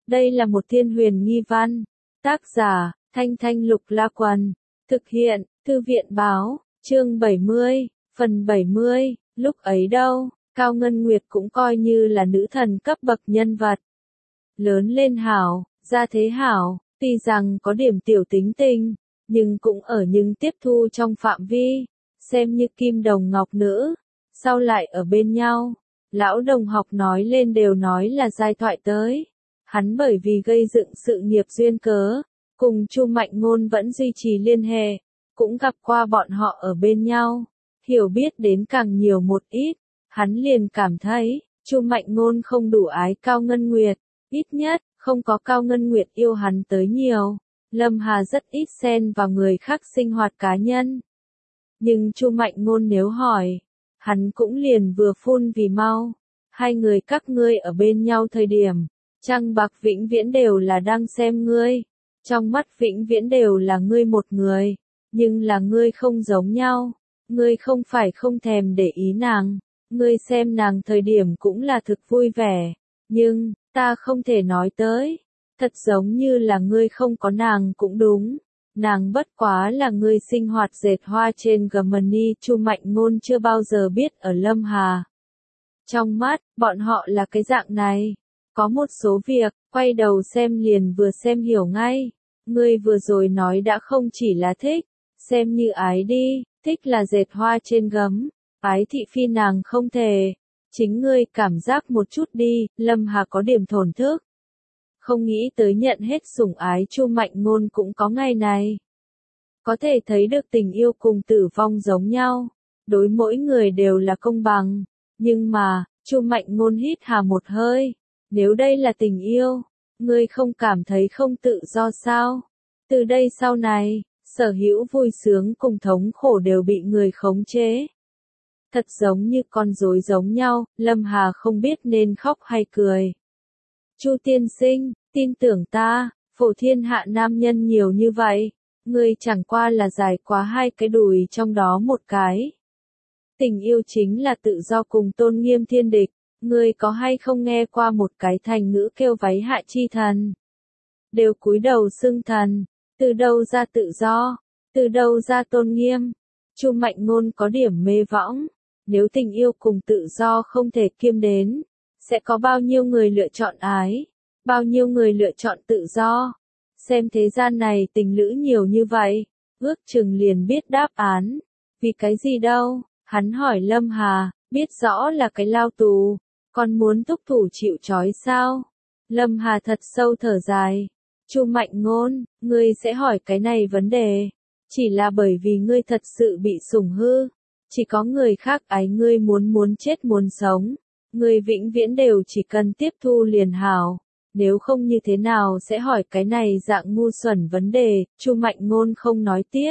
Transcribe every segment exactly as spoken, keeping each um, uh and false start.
Đây là một thiên huyền nghi văn. Tác giả, Thanh Thanh Lục La Quần. Thực hiện, Thư viện Báo, chương bảy mươi, phần bảy mươi. Lúc ấy đâu, Cao Ngân Nguyệt cũng coi như là nữ thần cấp bậc nhân vật. Lớn lên hảo, gia thế hảo, tuy rằng có điểm tiểu tính tình, nhưng cũng ở những tiếp thu trong phạm vi, xem như kim đồng ngọc nữ. Sau lại ở bên nhau, lão đồng học nói lên đều nói là giai thoại tới. Hắn bởi vì gây dựng sự nghiệp duyên cớ, cùng Chu Mạnh Ngôn vẫn duy trì liên hệ, cũng gặp qua bọn họ ở bên nhau, hiểu biết đến càng nhiều một ít, hắn liền cảm thấy, Chu Mạnh Ngôn không đủ ái Cao Ngân Nguyệt, ít nhất, không có Cao Ngân Nguyệt yêu hắn tới nhiều. Lâm Hà rất ít xen vào người khác sinh hoạt cá nhân. Nhưng Chu Mạnh Ngôn nếu hỏi, hắn cũng liền vừa phun vì mau. Hai người các ngươi ở bên nhau thời điểm, trăng bạc vĩnh viễn đều là đang xem ngươi. Trong mắt vĩnh viễn đều là ngươi một người, nhưng là ngươi không giống nhau. Ngươi không phải không thèm để ý nàng, ngươi xem nàng thời điểm cũng là thực vui vẻ. Nhưng, ta không thể nói tới. Thật giống như là ngươi không có nàng cũng đúng. Nàng bất quá là ngươi sinh hoạt dệt hoa trên Germany. Chu Mạnh Ngôn chưa bao giờ biết ở Lâm Hà. Trong mắt, bọn họ là cái dạng này. Có một số việc, quay đầu xem liền vừa xem hiểu ngay. Ngươi vừa rồi nói đã không chỉ là thích, xem như ái đi, thích là dệt hoa trên gấm, ái thị phi nàng không thể. Chính ngươi cảm giác một chút đi, Lâm Hà có điểm thổn thức. Không nghĩ tới nhận hết sủng ái Chu Mạnh Ngôn cũng có ngày này. Có thể thấy được tình yêu cùng tử vong giống nhau, đối mỗi người đều là công bằng, nhưng mà, Chu Mạnh Ngôn hít hà một hơi, nếu đây là tình yêu, ngươi không cảm thấy không tự do sao? Từ đây sau này, sở hữu vui sướng cùng thống khổ đều bị người khống chế. Thật giống như con rối giống nhau, Lâm Hà không biết nên khóc hay cười. Chu tiên sinh, tin tưởng ta, phổ thiên hạ nam nhân nhiều như vậy, ngươi chẳng qua là giải quá hai cái đùi trong đó một cái. Tình yêu chính là tự do cùng tôn nghiêm thiên địch, ngươi có hay không nghe qua một cái thành ngữ kêu váy hạ chi thần? Đều cúi đầu xưng thần, từ đâu ra tự do, từ đâu ra tôn nghiêm? Chu Mạnh Ngôn có điểm mê võng, nếu tình yêu cùng tự do không thể kiêm đến, sẽ có bao nhiêu người lựa chọn ái, bao nhiêu người lựa chọn tự do. Xem thế gian này tình lữ nhiều như vậy, ước chừng liền biết đáp án. Vì cái gì đâu? Hắn hỏi Lâm Hà, biết rõ là cái lao tù, còn muốn thúc thủ chịu trói sao? Lâm Hà thật sâu thở dài. Chu Mạnh Ngôn, ngươi sẽ hỏi cái này vấn đề, chỉ là bởi vì ngươi thật sự bị sủng hư, chỉ có người khác ái ngươi muốn muốn chết muốn sống, ngươi vĩnh viễn đều chỉ cần tiếp thu liền hảo, nếu không như thế nào sẽ hỏi cái này dạng ngu xuẩn vấn đề. Chu Mạnh Ngôn không nói tiếp.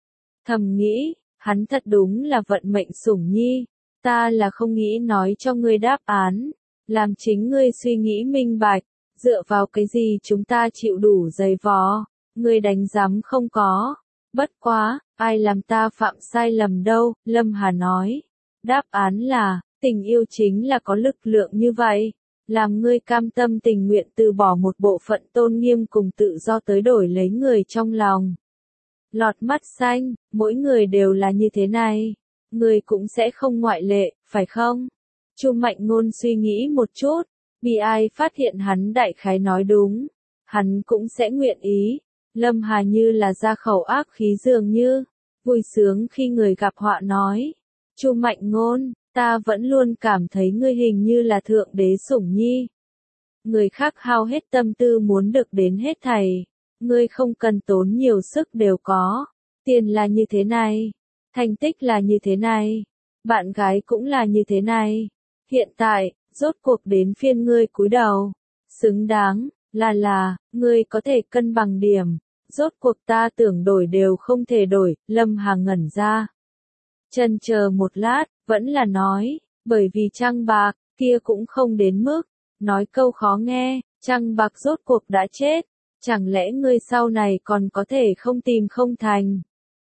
Thầm nghĩ, hắn thật đúng là vận mệnh sủng nhi, ta là không nghĩ nói cho ngươi đáp án, làm chính ngươi suy nghĩ minh bạch. Dựa vào cái gì chúng ta chịu đủ dày vò, ngươi đánh giám không có. Bất quá, ai làm ta phạm sai lầm đâu, Lâm Hà nói. Đáp án là, tình yêu chính là có lực lượng như vậy, làm ngươi cam tâm tình nguyện từ bỏ một bộ phận tôn nghiêm cùng tự do tới đổi lấy người trong lòng. Lọt mắt xanh, mỗi người đều là như thế này, ngươi cũng sẽ không ngoại lệ, phải không? Chu Mạnh Ngôn suy nghĩ một chút. Bị ai phát hiện hắn đại khái nói đúng, hắn cũng sẽ nguyện ý. Lâm Hà như là ra khẩu ác khí dường như, vui sướng khi người gặp họa nói. Chu Mạnh Ngôn, ta vẫn luôn cảm thấy ngươi hình như là thượng đế sủng nhi. Người khác hao hết tâm tư muốn được đến hết thảy, ngươi không cần tốn nhiều sức đều có. Tiền là như thế này, thành tích là như thế này, bạn gái cũng là như thế này. Hiện tại, rốt cuộc đến phiên ngươi cúi đầu, xứng đáng, là là, ngươi có thể cân bằng điểm, rốt cuộc ta tưởng đổi đều không thể đổi. Lâm Hà ngẩn ra. Chần chờ một lát, vẫn là nói, bởi vì trăng bạc, kia cũng không đến mức, nói câu khó nghe, trăng bạc rốt cuộc đã chết, chẳng lẽ ngươi sau này còn có thể không tìm không thành.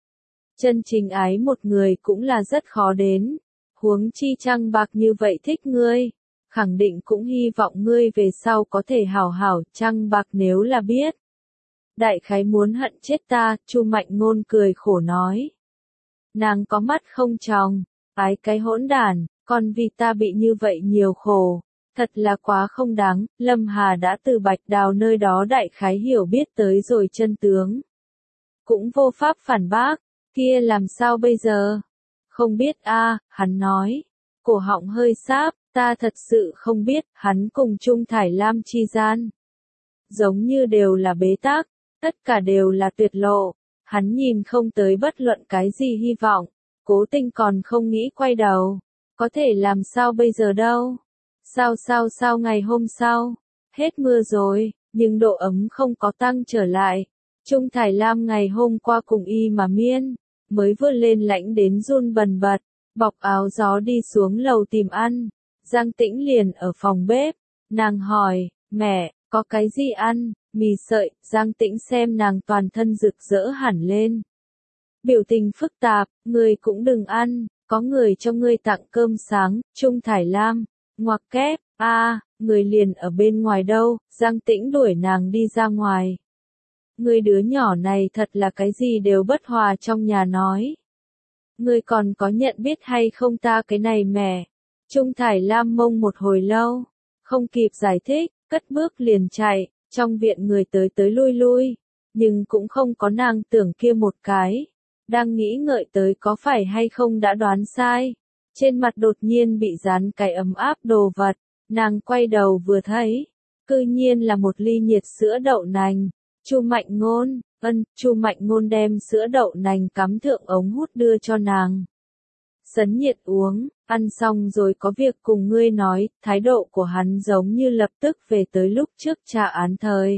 Chân chính ái một người cũng là rất khó đến, huống chi trăng bạc như vậy thích ngươi. khẳng định cũng hy vọng ngươi về sau có thể hảo hảo trăng bạc nếu là biết. Đại khái muốn hận chết ta, Chu Mạnh Ngôn cười khổ nói. Nàng có mắt không tròng, ái cái hỗn đản, còn vì ta bị như vậy nhiều khổ, thật là quá không đáng. Lâm Hà đã từ Bạch Đào nơi đó đại khái hiểu biết tới rồi chân tướng. Cũng vô pháp phản bác, kia làm sao bây giờ? Không biết a, hắn nói, cổ họng hơi sáp, ta thật sự không biết, hắn cùng Trung Thải Lam chi gian. Giống như đều là bế tắc, tất cả đều là tuyệt lộ, hắn nhìn không tới bất luận cái gì hy vọng, cố tình còn không nghĩ quay đầu, có thể làm sao bây giờ đâu? Sao sao sao ngày hôm sau, hết mưa rồi, nhưng độ ấm không có tăng trở lại. Trung Thải Lam ngày hôm qua cùng y mà miên, mới vươn lên lạnh đến run bần bật, bọc áo gió đi xuống lầu tìm ăn. Giang Tĩnh liền ở phòng bếp, nàng hỏi, mẹ, có cái gì ăn? Mì sợi. Giang Tĩnh xem nàng toàn thân rực rỡ hẳn lên. Biểu tình phức tạp, người cũng đừng ăn, có người cho ngươi tặng cơm sáng. Trung Thải Lam, ngoặc kép, a, à, người liền ở bên ngoài đâu? Giang Tĩnh đuổi nàng đi ra ngoài. Người đứa nhỏ này thật là cái gì đều bất hòa trong nhà nói. Ngươi còn có nhận biết hay không ta cái này mẹ? Trung Thải Lam mông một hồi lâu, không kịp giải thích, cất bước liền chạy, trong viện người tới tới lui lui, nhưng cũng không có nàng tưởng kia một cái. Đang nghĩ ngợi tới có phải hay không đã đoán sai. Trên mặt đột nhiên bị dán cái ấm áp đồ vật, nàng quay đầu vừa thấy, cư nhiên là một ly nhiệt sữa đậu nành. Chu Mạnh Ngôn, ân, Chu Mạnh Ngôn đem sữa đậu nành cắm thượng ống hút đưa cho nàng. Sấn nhiệt uống, ăn xong rồi có việc cùng ngươi nói, thái độ của hắn giống như lập tức về tới lúc trước tra án thời.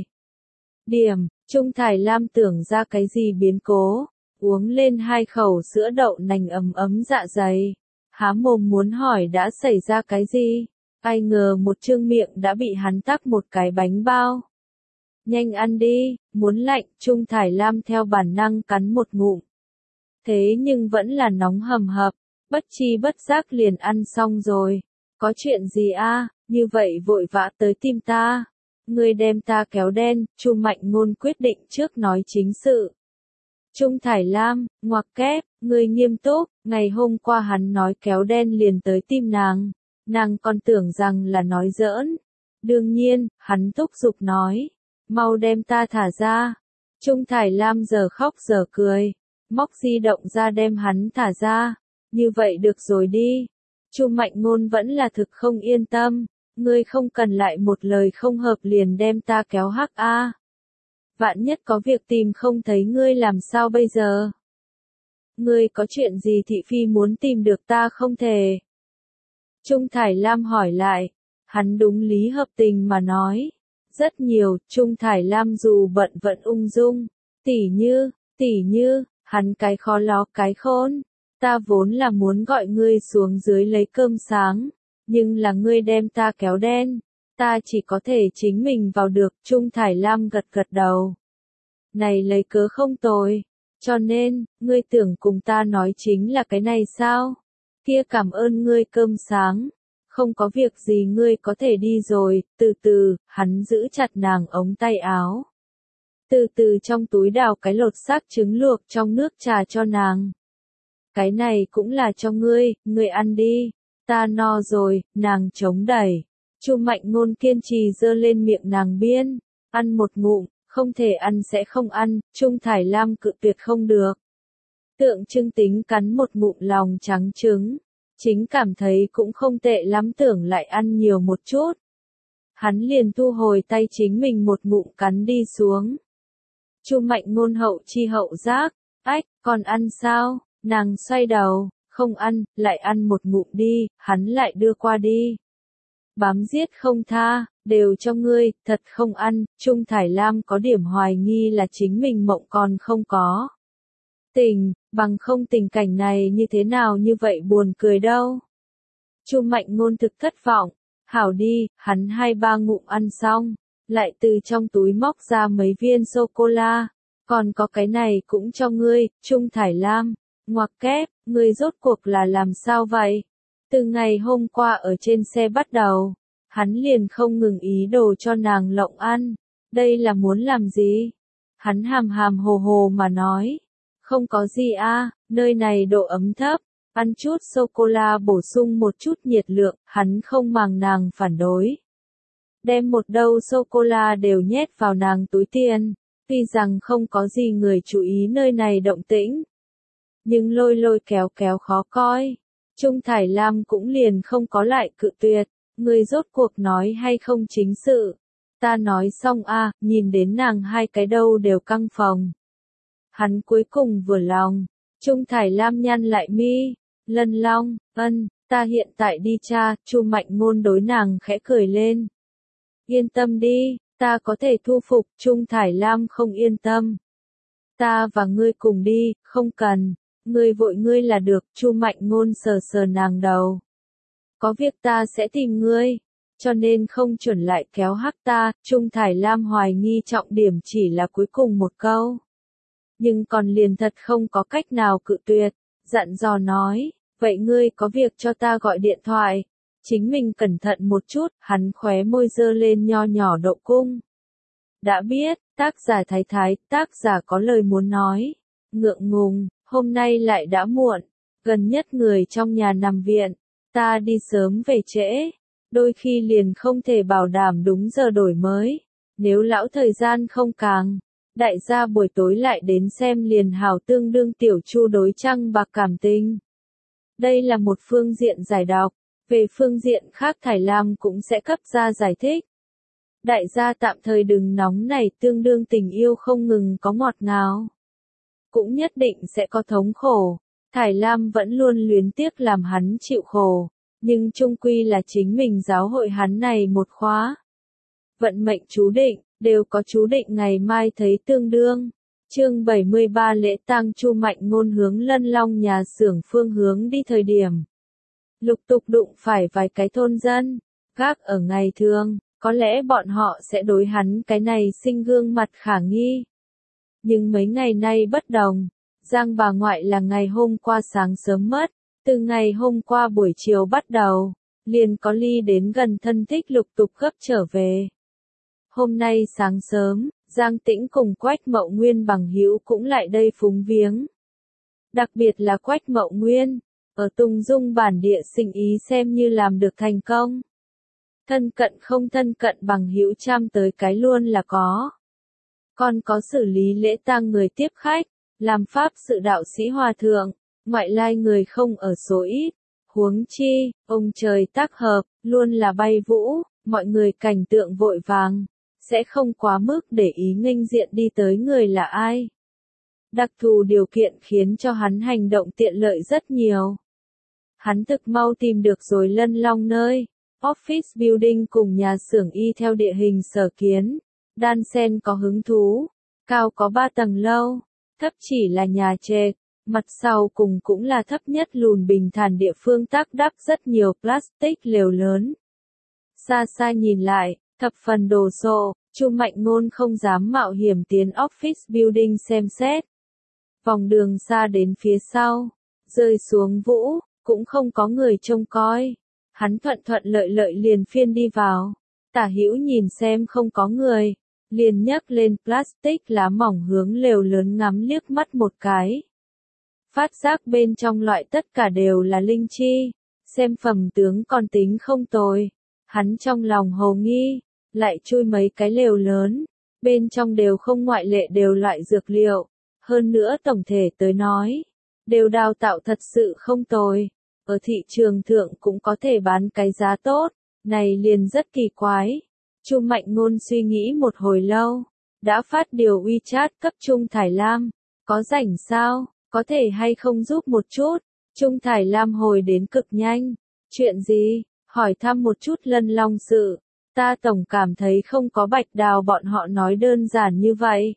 Điểm, Trung Thải Lam tưởng ra cái gì biến cố, uống lên hai khẩu sữa đậu nành ấm ấm dạ dày, há mồm muốn hỏi đã xảy ra cái gì, ai ngờ một trương miệng đã bị hắn tắc một cái bánh bao. Nhanh ăn đi, muốn lạnh, Trung Thải Lam theo bản năng cắn một ngụm. Thế nhưng vẫn là nóng hầm hập, bất chi bất giác liền ăn xong rồi. Có chuyện gì a? Như vậy vội vã tới tìm ta. Ngươi đem ta kéo đen, Chu Mạnh Ngôn quyết định trước nói chính sự. Trung Thải Lam, ngoặc kép, ngươi nghiêm túc, ngày hôm qua hắn nói kéo đen liền tới tìm nàng. Nàng còn tưởng rằng là nói giỡn. Đương nhiên, hắn thúc giục nói. Mau đem ta thả ra. Trung Thải Lam giờ khóc giờ cười, móc di động ra đem hắn thả ra. Như vậy được rồi đi. Chu Mạnh Ngôn vẫn là thực không yên tâm, ngươi không cần lại một lời không hợp liền đem ta kéo hắc a. Vạn nhất có việc tìm không thấy ngươi làm sao bây giờ? Ngươi có chuyện gì thị phi muốn tìm được ta không thể? Trung Thải Lam hỏi lại, hắn đúng lý hợp tình mà nói. Rất nhiều, Trung Thải Lam dù bận vận ung dung, tỉ như, tỉ như, hắn cái khó ló cái khôn, ta vốn là muốn gọi ngươi xuống dưới lấy cơm sáng, nhưng là ngươi đem ta kéo đen, ta chỉ có thể chính mình vào được. Trung Thải Lam gật gật đầu. Này lấy cớ không tồi, cho nên, ngươi tưởng cùng ta nói chính là cái này sao? Kia cảm ơn ngươi cơm sáng. Không có việc gì ngươi có thể đi rồi, từ từ, hắn giữ chặt nàng ống tay áo. Từ từ trong túi đào cái lột xác trứng luộc trong nước trà cho nàng. Cái này cũng là cho ngươi, ngươi ăn đi, ta no rồi, nàng chống đẩy. Chu Mạnh Ngôn kiên trì giơ lên miệng nàng biên, ăn một ngụm, không thể ăn sẽ không ăn, Trung Thải Lam cự tuyệt không được. Tượng trưng tính cắn một ngụm lòng trắng trứng. Chính cảm thấy cũng không tệ lắm tưởng lại ăn nhiều một chút. Hắn liền thu hồi tay chính mình một ngụm cắn đi xuống. Chu Mạnh Ngôn hậu chi hậu giác, ách, còn ăn sao? Nàng xoay đầu, không ăn, lại ăn một ngụm đi, hắn lại đưa qua đi. Bám giết không tha, đều cho ngươi, thật không ăn. Trung Thải Lam có điểm hoài nghi là chính mình mộng còn không có. Tình, bằng không tình cảnh này như thế nào như vậy buồn cười đâu. Chu Mạnh Ngôn thực thất vọng, hảo đi, hắn hai ba ngụm ăn xong, lại từ trong túi móc ra mấy viên sô-cô-la, còn có cái này cũng cho ngươi. Trung Thải Lam, ngoặc kép, ngươi rốt cuộc là làm sao vậy? Từ ngày hôm qua ở trên xe bắt đầu, Hắn liền không ngừng ý đồ cho nàng lộng ăn. Đây là muốn làm gì? Hắn hàm hàm hồ hồ mà nói. Không có gì a, nơi này độ ấm thấp. Ăn chút sô-cô-la bổ sung một chút nhiệt lượng, hắn không màng nàng phản đối. Đem một đâu sô-cô-la đều nhét vào nàng túi tiền, tuy rằng không có gì người chú ý nơi này động tĩnh. Nhưng lôi lôi kéo kéo khó coi. Trung Thải Lam cũng liền không có lại cự tuyệt, người rốt cuộc nói hay không chính sự. Ta nói xong a, nhìn đến nàng hai cái đâu đều căng phòng. Hắn cuối cùng vừa lòng, Trung Thải Lam nhăn lại mi, Lân Long, ân, ta hiện tại đi cha, Chu Mạnh Ngôn đối nàng khẽ cười lên. Yên tâm đi, ta có thể thu phục, Trung Thải Lam không yên tâm. Ta và ngươi cùng đi, không cần, ngươi vội ngươi là được, Chu Mạnh Ngôn sờ sờ nàng đầu. Có việc ta sẽ tìm ngươi, cho nên không chuẩn lại kéo hắc ta, Trung Thải Lam hoài nghi trọng điểm chỉ là cuối cùng một câu. Nhưng còn liền thật không có cách nào cự tuyệt, dặn dò nói, vậy ngươi có việc cho ta gọi điện thoại. Chính mình cẩn thận một chút, hắn khóe môi dơ lên nho nhỏ độ cung. Đã biết, tác giả thái thái, tác giả có lời muốn nói. Ngượng ngùng, hôm nay lại đã muộn, gần nhất người trong nhà nằm viện, ta đi sớm về trễ, đôi khi liền không thể bảo đảm đúng giờ đổi mới, nếu lão thời gian không càng, đại gia buổi tối lại đến xem liền hào tương đương tiểu chu đối trăng bạc cảm tình. Đây là một phương diện giải đọc, về phương diện khác Thải Lam cũng sẽ cấp ra giải thích. Đại gia tạm thời đừng nóng này, tương đương tình yêu không ngừng có ngọt ngào. Cũng nhất định sẽ có thống khổ. Thải Lam vẫn luôn luyến tiếc làm hắn chịu khổ, nhưng chung quy là chính mình giáo hội hắn này một khóa. Vận mệnh chú định, đều có chú định ngày mai thấy tương đương. Chương bảy mươi ba lễ tang Chu Mạnh Ngôn hướng Lân Long nhà xưởng phương hướng đi thời điểm. Lục tục đụng phải vài cái thôn dân, gác ở ngày thường, có lẽ bọn họ sẽ đối hắn cái này sinh gương mặt khả nghi. Nhưng mấy ngày nay bất đồng, Giang bà ngoại là ngày hôm qua sáng sớm mất, từ ngày hôm qua buổi chiều bắt đầu, liền có ly đến gần thân thích lục tục gấp trở về. Hôm nay sáng sớm, Giang Tĩnh cùng Quách Mậu Nguyên bằng hữu cũng lại đây phúng viếng. Đặc biệt là Quách Mậu Nguyên, ở Tùng Dung bản địa sinh ý xem như làm được thành công. Thân cận không thân cận bằng hữu chăm tới cái luôn là có. Còn có xử lý lễ tang người tiếp khách, làm pháp sự đạo sĩ hòa thượng, ngoại lai người không ở số ít. Huống chi, ông trời tác hợp, luôn là bay vũ, mọi người cảnh tượng vội vàng, sẽ không quá mức để ý nghênh diện đi tới người là ai. Đặc thù điều kiện khiến cho hắn hành động tiện lợi rất nhiều. Hắn thực mau tìm được rồi Lân Long nơi, office building cùng nhà xưởng y theo địa hình sở kiến, đan sen có hứng thú, cao có ba tầng lâu, thấp chỉ là nhà trệt, mặt sau cùng cũng là thấp nhất lùn bình thản địa phương tác đắp rất nhiều plastic lều lớn. Xa xa nhìn lại, thập phần đồ sộ, Chu Mạnh Ngôn không dám mạo hiểm tiến office building xem xét. Vòng đường xa đến phía sau, rơi xuống vũ, cũng không có người trông coi. Hắn thuận thuận lợi lợi liền phiên đi vào. Tả hữu nhìn xem không có người, liền nhấc lên plastic lá mỏng hướng lều lớn ngắm liếc mắt một cái. Phát giác bên trong loại tất cả đều là linh chi, xem phẩm tướng còn tính không tồi. Hắn trong lòng hồ nghi, lại chui mấy cái lều lớn, bên trong đều không ngoại lệ đều loại dược liệu. Hơn nữa tổng thể tới nói, đều đào tạo thật sự không tồi. Ở thị trường thượng cũng có thể bán cái giá tốt, này liền rất kỳ quái. Chu Mạnh Ngôn suy nghĩ một hồi lâu, đã phát điều WeChat cấp Trung Thải Lam, có rảnh sao, có thể hay không giúp một chút. Trung Thải Lam hồi đến cực nhanh, chuyện gì, hỏi thăm một chút Lân Long sự, ta tổng cảm thấy không có Bạch Đào bọn họ nói đơn giản như vậy.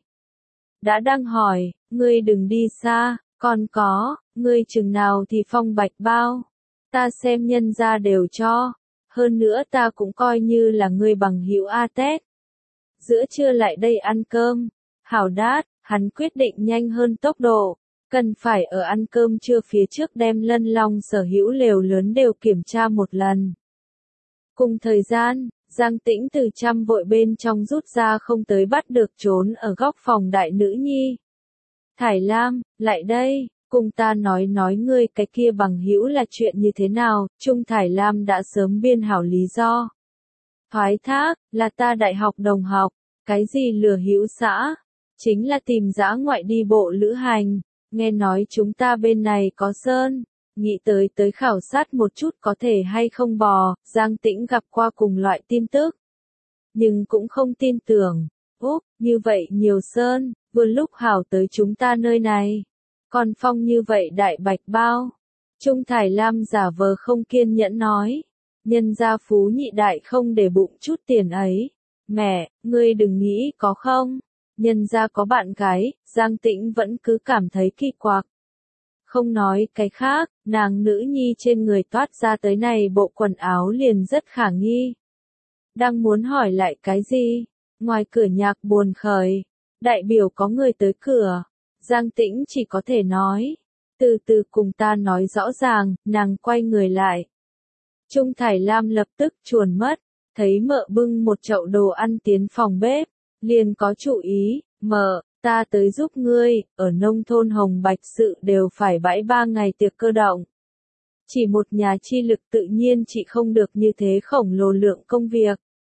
Đã đang hỏi, ngươi đừng đi xa, còn có, ngươi chừng nào thì phong bạch bao, ta xem nhân ra đều cho, hơn nữa ta cũng coi như là ngươi bằng hữu A Tết. Giữa trưa lại đây ăn cơm, hảo đát, hắn quyết định nhanh hơn tốc độ, cần phải ở ăn cơm trưa phía trước đem Lân Long sở hữu lều lớn đều kiểm tra một lần. Cùng thời gian, Giang Tĩnh từ trăm vội bên trong rút ra không tới bắt được trốn ở góc phòng đại nữ nhi. Thải Lam, lại đây, cùng ta nói nói ngươi cái kia bằng hữu là chuyện như thế nào, Trung Thải Lam đã sớm biên hảo lý do. Thoái thác, là ta đại học đồng học, cái gì lừa hữu xã, chính là tìm dã ngoại đi bộ lữ hành, nghe nói chúng ta bên này có sơn, nghĩ tới tới khảo sát một chút có thể hay không bò, Giang Tĩnh gặp qua cùng loại tin tức. Nhưng cũng không tin tưởng, úp, như vậy nhiều sơn, vừa lúc hảo tới chúng ta nơi này. Còn phong như vậy đại bạch bao. Trung Thải Lam giả vờ không kiên nhẫn nói. Nhân gia phú nhị đại không để bụng chút tiền ấy. Mẹ, ngươi đừng nghĩ có không. Nhân gia có bạn gái, Giang Tĩnh vẫn cứ cảm thấy kỳ quặc. Không nói cái khác, nàng nữ nhi trên người toát ra tới này bộ quần áo liền rất khả nghi. Đang muốn hỏi lại cái gì? Ngoài cửa nhạc buồn khởi. Đại biểu có người tới cửa. Giang Tĩnh chỉ có thể nói. Từ từ cùng ta nói rõ ràng, nàng quay người lại. Trung Thải Lam lập tức chuồn mất. Thấy mợ bưng một chậu đồ ăn tiến phòng bếp. Liền có chủ ý, mợ, ta tới giúp ngươi, ở nông thôn Hồng Bạch sự đều phải bãi ba ngày tiệc cơ động. Chỉ một nhà chi lực tự nhiên chỉ không được như thế khổng lồ lượng công việc.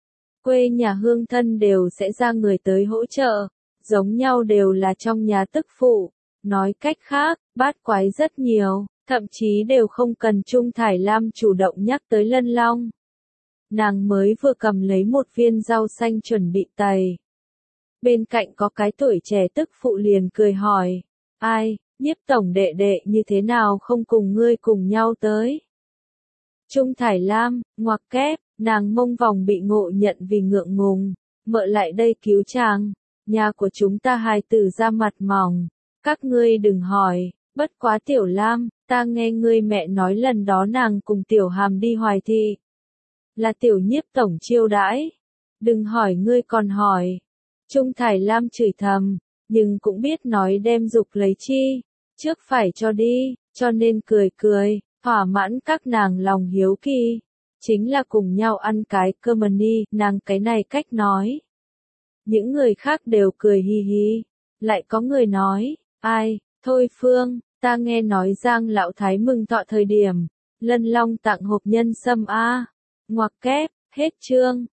Quê nhà hương thân đều sẽ ra người tới hỗ trợ, giống nhau đều là trong nhà tức phụ. Nói cách khác, bát quái rất nhiều, thậm chí đều không cần Trung Thải Lam chủ động nhắc tới Lân Long. Nàng mới vừa cầm lấy một viên rau xanh chuẩn bị tày. Bên cạnh có cái tuổi trẻ tức phụ liền cười hỏi, ai, Nhiếp tổng đệ đệ như thế nào không cùng ngươi cùng nhau tới? Trung Thải Lam, ngoặc kép, nàng mông vòng bị ngộ nhận vì ngượng ngùng, mợ lại đây cứu chàng, nhà của chúng ta hài tử ra mặt mỏng, các ngươi đừng hỏi, bất quá Tiểu Lam, ta nghe ngươi mẹ nói lần đó nàng cùng Tiểu Hàm đi Hoài Thị. Là Tiểu Nhiếp tổng chiêu đãi, đừng hỏi ngươi còn hỏi. Trung Thải Lam chửi thầm, nhưng cũng biết nói đem dục lấy chi, trước phải cho đi, cho nên cười cười, thỏa mãn các nàng lòng hiếu kỳ. Chính là cùng nhau ăn cái cơm ni, nàng cái này cách nói. Những người khác đều cười hi hi, lại có người nói, ai, thôi Phương, ta nghe nói Giang lão thái mừng thọ thời điểm, Lân Long tặng hộp nhân sâm a. Ngoặc kép, hết chương.